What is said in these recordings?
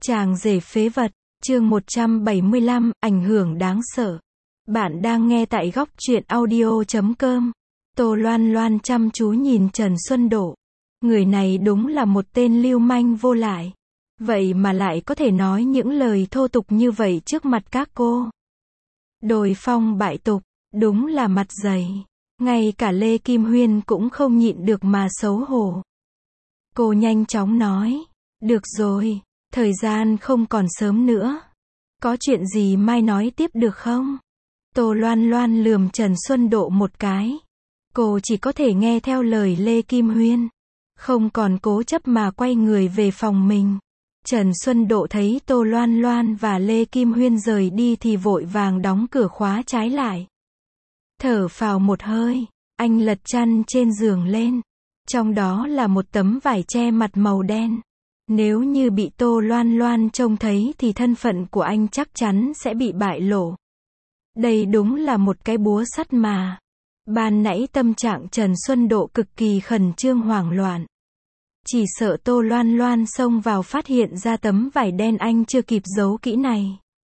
Chàng rể phế vật, chương 175, ảnh hưởng đáng sợ. Bạn đang nghe tại góc truyện audio.com. Tô Loan Loan chăm chú nhìn Trần Xuân Độ. Người này đúng là một tên lưu manh vô lại. Vậy mà lại có thể nói những lời thô tục như vậy trước mặt các cô. Đồi phong bại tục, đúng là mặt dày. Ngay cả Lê Kim Huyên cũng không nhịn được mà xấu hổ. Cô nhanh chóng nói, được rồi, thời gian không còn sớm nữa. Có chuyện gì mai nói tiếp được không? Tô Loan Loan lườm Trần Xuân Độ một cái. Cô chỉ có thể nghe theo lời Lê Kim Huyên. Không còn cố chấp mà quay người về phòng mình. Trần Xuân Độ thấy Tô Loan Loan và Lê Kim Huyên rời đi thì vội vàng đóng cửa khóa trái lại. Thở phào một hơi, anh lật chăn trên giường lên. Trong đó là một tấm vải che mặt màu đen. Nếu như bị Tô Loan Loan trông thấy thì thân phận của anh chắc chắn sẽ bị bại lộ. Đây đúng là một cái búa sắt mà. Ban nãy tâm trạng Trần Xuân Độ cực kỳ khẩn trương hoảng loạn. Chỉ sợ Tô Loan Loan xông vào phát hiện ra tấm vải đen anh chưa kịp giấu kỹ này.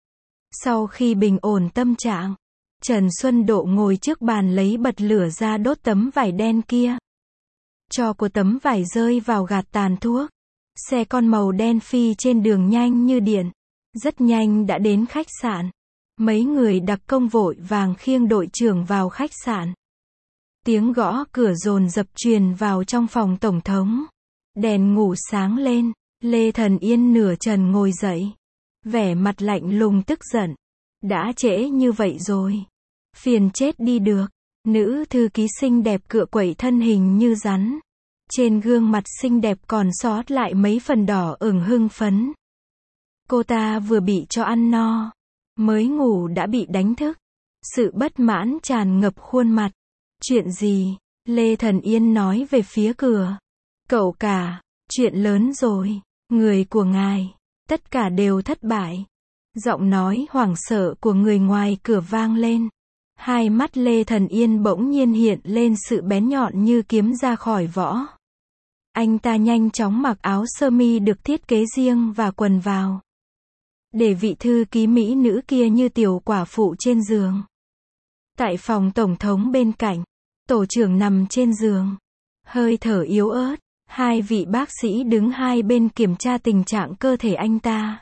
Sau khi bình ổn tâm trạng, Trần Xuân Độ ngồi trước bàn lấy bật lửa ra đốt tấm vải đen kia. Tro của tấm vải rơi vào gạt tàn thuốc. Xe con màu đen phi trên đường nhanh như điện. Rất nhanh đã đến khách sạn. Mấy người đặc công vội vàng khiêng đội trưởng vào khách sạn. Tiếng gõ cửa dồn dập truyền vào trong phòng tổng thống. Đèn ngủ sáng lên. Lê Thần Yên nửa trần ngồi dậy. Vẻ mặt lạnh lùng tức giận. Đã trễ như vậy rồi. Phiền chết đi được. Nữ thư ký xinh đẹp cựa quậy thân hình như rắn. Trên gương mặt xinh đẹp còn sót lại mấy phần đỏ ửng hưng phấn. Cô ta vừa bị cho ăn no. Mới ngủ đã bị đánh thức. Sự bất mãn tràn ngập khuôn mặt. Chuyện gì? Lê Thần Yên nói về phía cửa. Cậu cả, chuyện lớn rồi. Người của ngài, tất cả đều thất bại. Giọng nói hoảng sợ của người ngoài cửa vang lên. Hai mắt Lê Thần Yên bỗng nhiên hiện lên sự bén nhọn như kiếm ra khỏi vỏ. Anh ta nhanh chóng mặc áo sơ mi được thiết kế riêng và quần vào. Để vị thư ký mỹ nữ kia như tiểu quả phụ trên giường. Tại phòng tổng thống bên cạnh, tổ trưởng nằm trên giường. Hơi thở yếu ớt, hai vị bác sĩ đứng hai bên kiểm tra tình trạng cơ thể anh ta.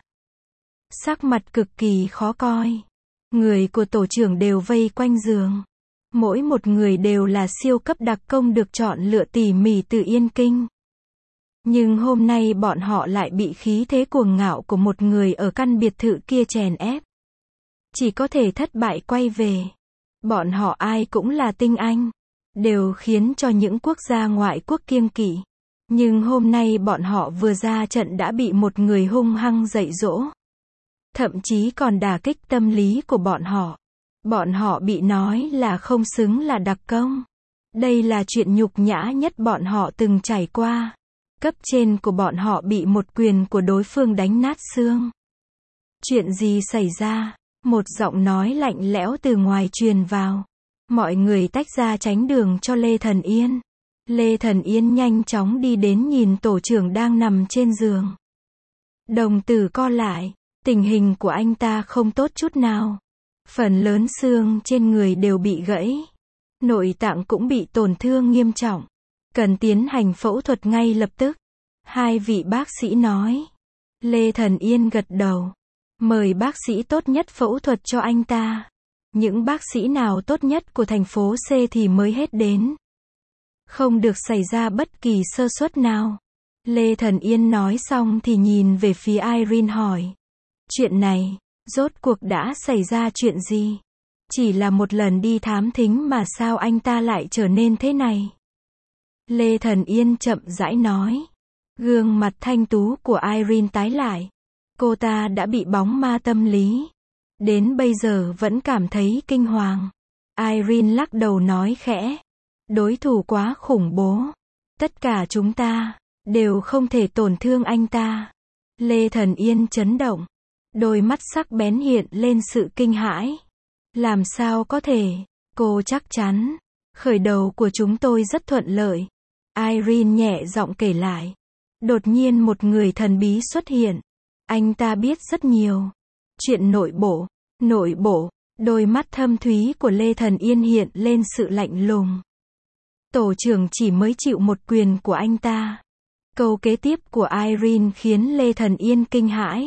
Sắc mặt cực kỳ khó coi. Người của tổ trưởng đều vây quanh giường. Mỗi một người đều là siêu cấp đặc công được chọn lựa tỉ mỉ từ Yên Kinh. Nhưng hôm nay bọn họ lại bị khí thế cuồng ngạo của một người ở căn biệt thự kia chèn ép. Chỉ có thể thất bại quay về. Bọn họ ai cũng là tinh anh. Đều khiến cho những quốc gia ngoại quốc kiêng kỵ. Nhưng hôm nay bọn họ vừa ra trận đã bị một người hung hăng dạy dỗ. Thậm chí còn đả kích tâm lý của bọn họ. Bọn họ bị nói là không xứng là đặc công. Đây là chuyện nhục nhã nhất bọn họ từng trải qua. Cấp trên của bọn họ bị một quyền của đối phương đánh nát xương. Chuyện gì xảy ra? Một giọng nói lạnh lẽo từ ngoài truyền vào. Mọi người tách ra tránh đường cho Lê Thần Yên. Lê Thần Yên nhanh chóng đi đến nhìn tổ trưởng đang nằm trên giường. Đồng tử co lại. Tình hình của anh ta không tốt chút nào. Phần lớn xương trên người đều bị gãy. Nội tạng cũng bị tổn thương nghiêm trọng. Cần tiến hành phẫu thuật ngay lập tức. Hai vị bác sĩ nói. Lê Thần Yên gật đầu. Mời bác sĩ tốt nhất phẫu thuật cho anh ta. Những bác sĩ nào tốt nhất của thành phố C thì mới hết đến. Không được xảy ra bất kỳ sơ suất nào. Lê Thần Yên nói xong thì nhìn về phía Irene hỏi. Chuyện này, rốt cuộc đã xảy ra chuyện gì? Chỉ là một lần đi thám thính mà sao anh ta lại trở nên thế này? Lê Thần Yên chậm rãi nói. Gương mặt thanh tú của Irene tái lại. Cô ta đã bị bóng ma tâm lý. Đến bây giờ vẫn cảm thấy kinh hoàng. Irene lắc đầu nói khẽ. Đối thủ quá khủng bố. Tất cả chúng ta đều không thể tổn thương anh ta. Lê Thần Yên chấn động. Đôi mắt sắc bén hiện lên sự kinh hãi. Làm sao có thể? Cô chắc chắn. Khởi đầu của chúng tôi rất thuận lợi. Irene nhẹ giọng kể lại. Đột nhiên một người thần bí xuất hiện. Anh ta biết rất nhiều. Chuyện nội bộ, đôi mắt thâm thúy của Lê Thần Yên hiện lên sự lạnh lùng. Tổ trưởng chỉ mới chịu một quyền của anh ta. Câu kế tiếp của Irene khiến Lê Thần Yên kinh hãi.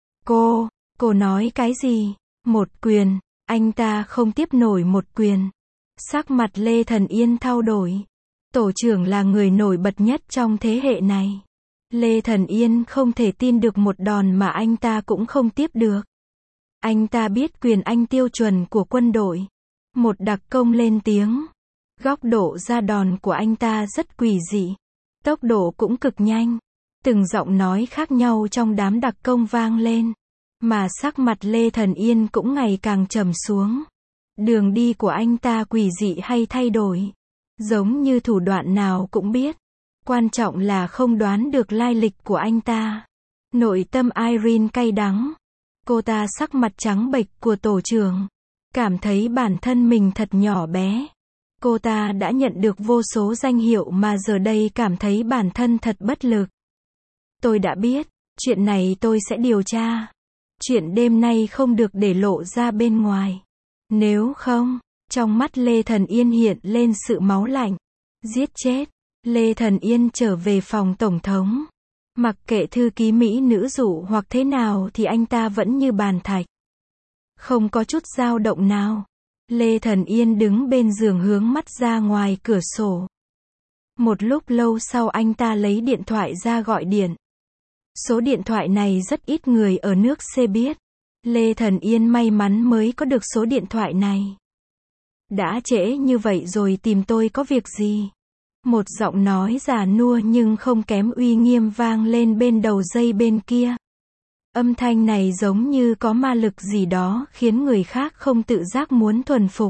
Cô nói cái gì? Một quyền, anh ta không tiếp nổi một quyền. Sắc mặt Lê Thần Yên thao đổi. Tổ trưởng là người nổi bật nhất trong thế hệ này. Lê Thần Yên không thể tin được một đòn mà anh ta cũng không tiếp được. Anh ta biết quyền Anh tiêu chuẩn của quân đội. Một đặc công lên tiếng. Góc độ ra đòn của anh ta rất quỷ dị. Tốc độ cũng cực nhanh. Từng giọng nói khác nhau trong đám đặc công vang lên. Mà sắc mặt Lê Thần Yên cũng ngày càng trầm xuống. Đường đi của anh ta quỷ dị hay thay đổi. Giống như thủ đoạn nào cũng biết. Quan trọng là không đoán được lai lịch của anh ta. Nội tâm Irene cay đắng. Cô ta sắc mặt trắng bệch của tổ trưởng. Cảm thấy bản thân mình thật nhỏ bé. Cô ta đã nhận được vô số danh hiệu mà giờ đây cảm thấy bản thân thật bất lực. Tôi đã biết, chuyện này tôi sẽ điều tra. Chuyện đêm nay không được để lộ ra bên ngoài. Nếu không, trong mắt Lê Thần Yên hiện lên sự máu lạnh. Giết chết. Lê Thần Yên trở về phòng tổng thống. Mặc kệ thư ký mỹ nữ dụ hoặc thế nào thì anh ta vẫn như bàn thạch. Không có chút dao động nào. Lê Thần Yên đứng bên giường hướng mắt ra ngoài cửa sổ. Một lúc lâu sau anh ta lấy điện thoại ra gọi điện. Số điện thoại này rất ít người ở nước C biết. Lê Thần Yên may mắn mới có được số điện thoại này. Đã trễ như vậy rồi tìm tôi có việc gì? Một giọng nói già nua nhưng không kém uy nghiêm vang lên bên đầu dây bên kia. Âm thanh này giống như có ma lực gì đó khiến người khác không tự giác muốn thuần phục.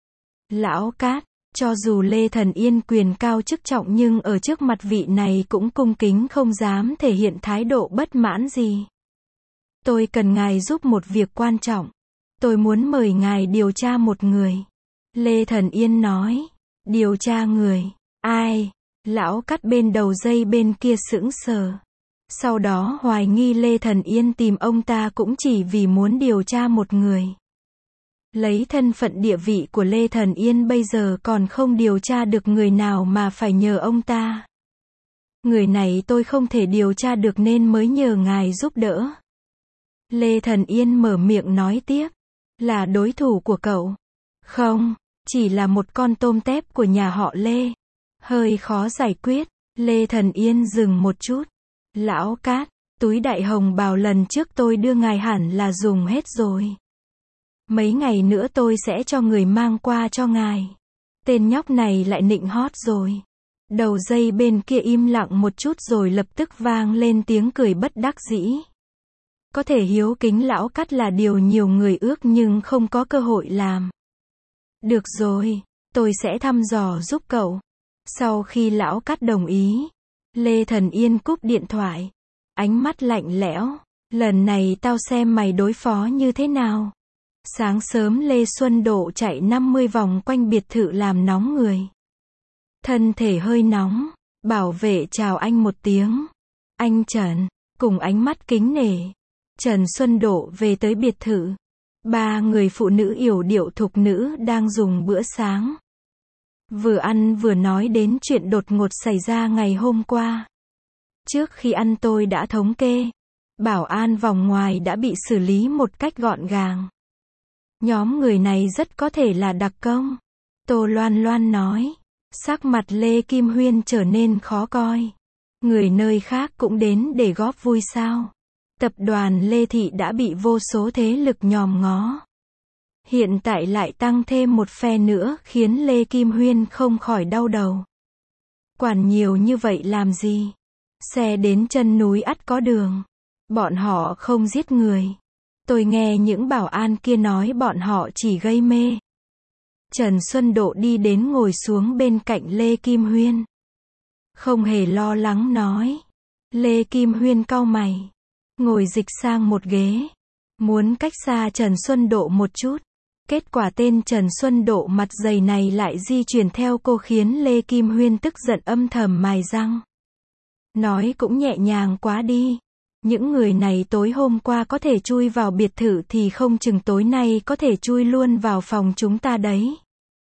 Lão Cát, cho dù Lê Thần Yên quyền cao chức trọng nhưng ở trước mặt vị này cũng cung kính không dám thể hiện thái độ bất mãn gì. Tôi cần ngài giúp một việc quan trọng. Tôi muốn mời ngài điều tra một người. Lê Thần Yên nói. Điều tra người. Ai? Lão Cát bên đầu dây bên kia sững sờ. Sau đó hoài nghi Lê Thần Yên tìm ông ta cũng chỉ vì muốn điều tra một người. Lấy thân phận địa vị của Lê Thần Yên bây giờ còn không điều tra được người nào mà phải nhờ ông ta. Người này tôi không thể điều tra được nên mới nhờ ngài giúp đỡ. Lê Thần Yên mở miệng nói tiếp. Là đối thủ của cậu? Không, chỉ là một con tôm tép của nhà họ Lê. Hơi khó giải quyết. Lê Thần Yên dừng một chút. Lão Cát, túi đại hồng bào lần trước tôi đưa ngài hẳn là dùng hết rồi. Mấy ngày nữa tôi sẽ cho người mang qua cho ngài. Tên nhóc này lại nịnh hót rồi. Đầu dây bên kia im lặng một chút rồi lập tức vang lên tiếng cười bất đắc dĩ. Có thể hiếu kính Lão Cát là điều nhiều người ước nhưng không có cơ hội làm. Được rồi, tôi sẽ thăm dò giúp cậu. Sau khi Lão Cát đồng ý, Lê Thần Yên cúp điện thoại. Ánh mắt lạnh lẽo. Lần này tao xem mày đối phó như thế nào. Sáng sớm Lê Xuân Độ chạy 50 vòng quanh biệt thự làm nóng người. Thân thể hơi nóng. Bảo vệ chào anh một tiếng. Anh Trần. Cùng ánh mắt kính nể. Trần Xuân Độ về tới biệt thự. Ba người phụ nữ yểu điệu thục nữ đang dùng bữa sáng. Vừa ăn vừa nói đến chuyện đột ngột xảy ra ngày hôm qua. Trước khi ăn tôi đã thống kê. Bảo an vòng ngoài đã bị xử lý một cách gọn gàng. Nhóm người này rất có thể là đặc công. Tô Loan Loan nói. Sắc mặt Lê Kim Huyên trở nên khó coi. Người nơi khác cũng đến để góp vui sao? Tập đoàn Lê Thị đã bị vô số thế lực nhòm ngó. Hiện tại lại tăng thêm một phe nữa khiến Lê Kim Huyên không khỏi đau đầu. Quản nhiều như vậy làm gì? Xe đến chân núi ắt có đường. Bọn họ không giết người. Tôi nghe những bảo an kia nói bọn họ chỉ gây mê. Trần Xuân Độ đi đến ngồi xuống bên cạnh Lê Kim Huyên. Không hề lo lắng nói. Lê Kim Huyên cau mày. Ngồi dịch sang một ghế. Muốn cách xa Trần Xuân Độ một chút. Kết quả tên Trần Xuân Độ mặt dày này lại di chuyển theo cô khiến Lê Kim Huyên tức giận âm thầm mài răng. Nói cũng nhẹ nhàng quá đi. Những người này tối hôm qua có thể chui vào biệt thự thì không chừng tối nay có thể chui luôn vào phòng chúng ta đấy.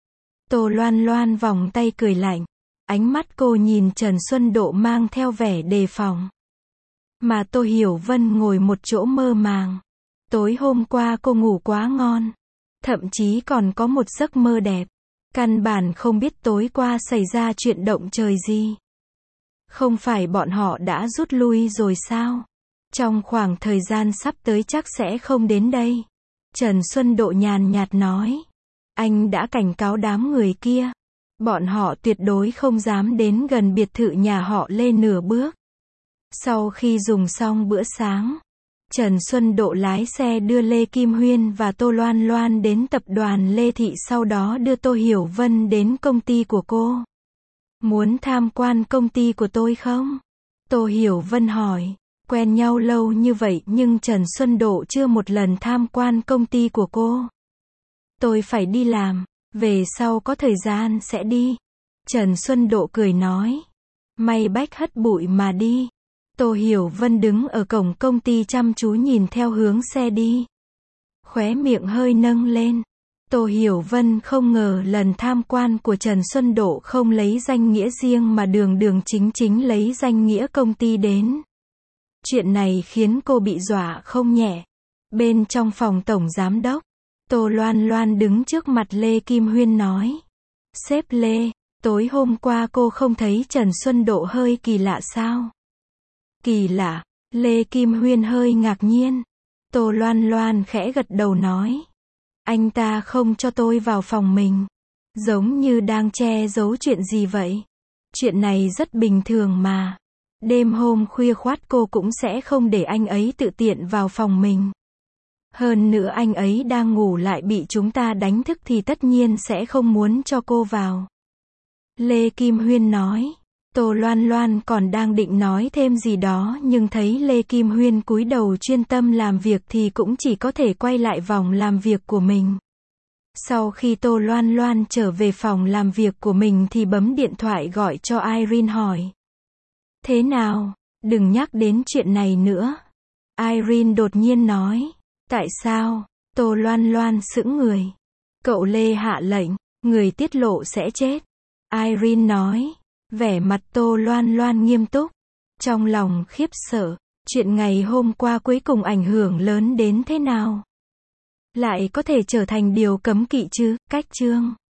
Tô Loan Loan vòng tay cười lạnh. Ánh mắt cô nhìn Trần Xuân Độ mang theo vẻ đề phòng. Mà Tô Hiểu Vân ngồi một chỗ mơ màng. Tối hôm qua cô ngủ quá ngon. Thậm chí còn có một giấc mơ đẹp. Căn bản không biết tối qua xảy ra chuyện động trời gì. Không phải bọn họ đã rút lui rồi sao? Trong khoảng thời gian sắp tới chắc sẽ không đến đây. Trần Xuân Độ nhàn nhạt nói. Anh đã cảnh cáo đám người kia. Bọn họ tuyệt đối không dám đến gần biệt thự nhà họ Lê nửa bước. Sau khi dùng xong bữa sáng, Trần Xuân Độ lái xe đưa Lê Kim Huyên và Tô Loan Loan đến tập đoàn Lê Thị, sau đó đưa Tô Hiểu Vân đến công ty của cô. Muốn tham quan công ty của tôi không? Tô Hiểu Vân hỏi. Quen nhau lâu như vậy nhưng Trần Xuân Độ chưa một lần tham quan công ty của cô. Tôi phải đi làm, về sau có thời gian sẽ đi. Trần Xuân Độ cười nói. May bách hất bụi mà đi. Tô Hiểu Vân đứng ở cổng công ty chăm chú nhìn theo hướng xe đi. Khóe miệng hơi nâng lên. Tô Hiểu Vân không ngờ lần tham quan của Trần Xuân Độ không lấy danh nghĩa riêng mà đường đường chính chính lấy danh nghĩa công ty đến. Chuyện này khiến cô bị dọa không nhẹ. Bên trong phòng tổng giám đốc, Tô Loan Loan đứng trước mặt Lê Kim Huyên nói. Sếp Lê, tối hôm qua cô không thấy Trần Xuân Độ hơi kỳ lạ sao? Kỳ lạ? Lê Kim Huyên hơi ngạc nhiên. Tô Loan Loan khẽ gật đầu nói. Anh ta không cho tôi vào phòng mình. Giống như đang che giấu chuyện gì vậy? Chuyện này rất bình thường mà. Đêm hôm khuya khoắt cô cũng sẽ không để anh ấy tự tiện vào phòng mình. Hơn nữa anh ấy đang ngủ lại bị chúng ta đánh thức thì tất nhiên sẽ không muốn cho cô vào. Lê Kim Huyên nói. Tô Loan Loan còn đang định nói thêm gì đó nhưng thấy Lê Kim Huyên cúi đầu chuyên tâm làm việc thì cũng chỉ có thể quay lại vòng làm việc của mình. Sau khi Tô Loan Loan trở về phòng làm việc của mình thì bấm điện thoại gọi cho Irene hỏi. Thế nào? Đừng nhắc đến chuyện này nữa. Irene đột nhiên nói. Tại sao? Tô Loan Loan sững người. Cậu Lê hạ lệnh, người tiết lộ sẽ chết. Irene nói. Vẻ mặt Tô Loan Loan nghiêm túc. Trong lòng khiếp sợ. Chuyện ngày hôm qua cuối cùng ảnh hưởng lớn đến thế nào? Lại có thể trở thành điều cấm kỵ chứ? Cách chương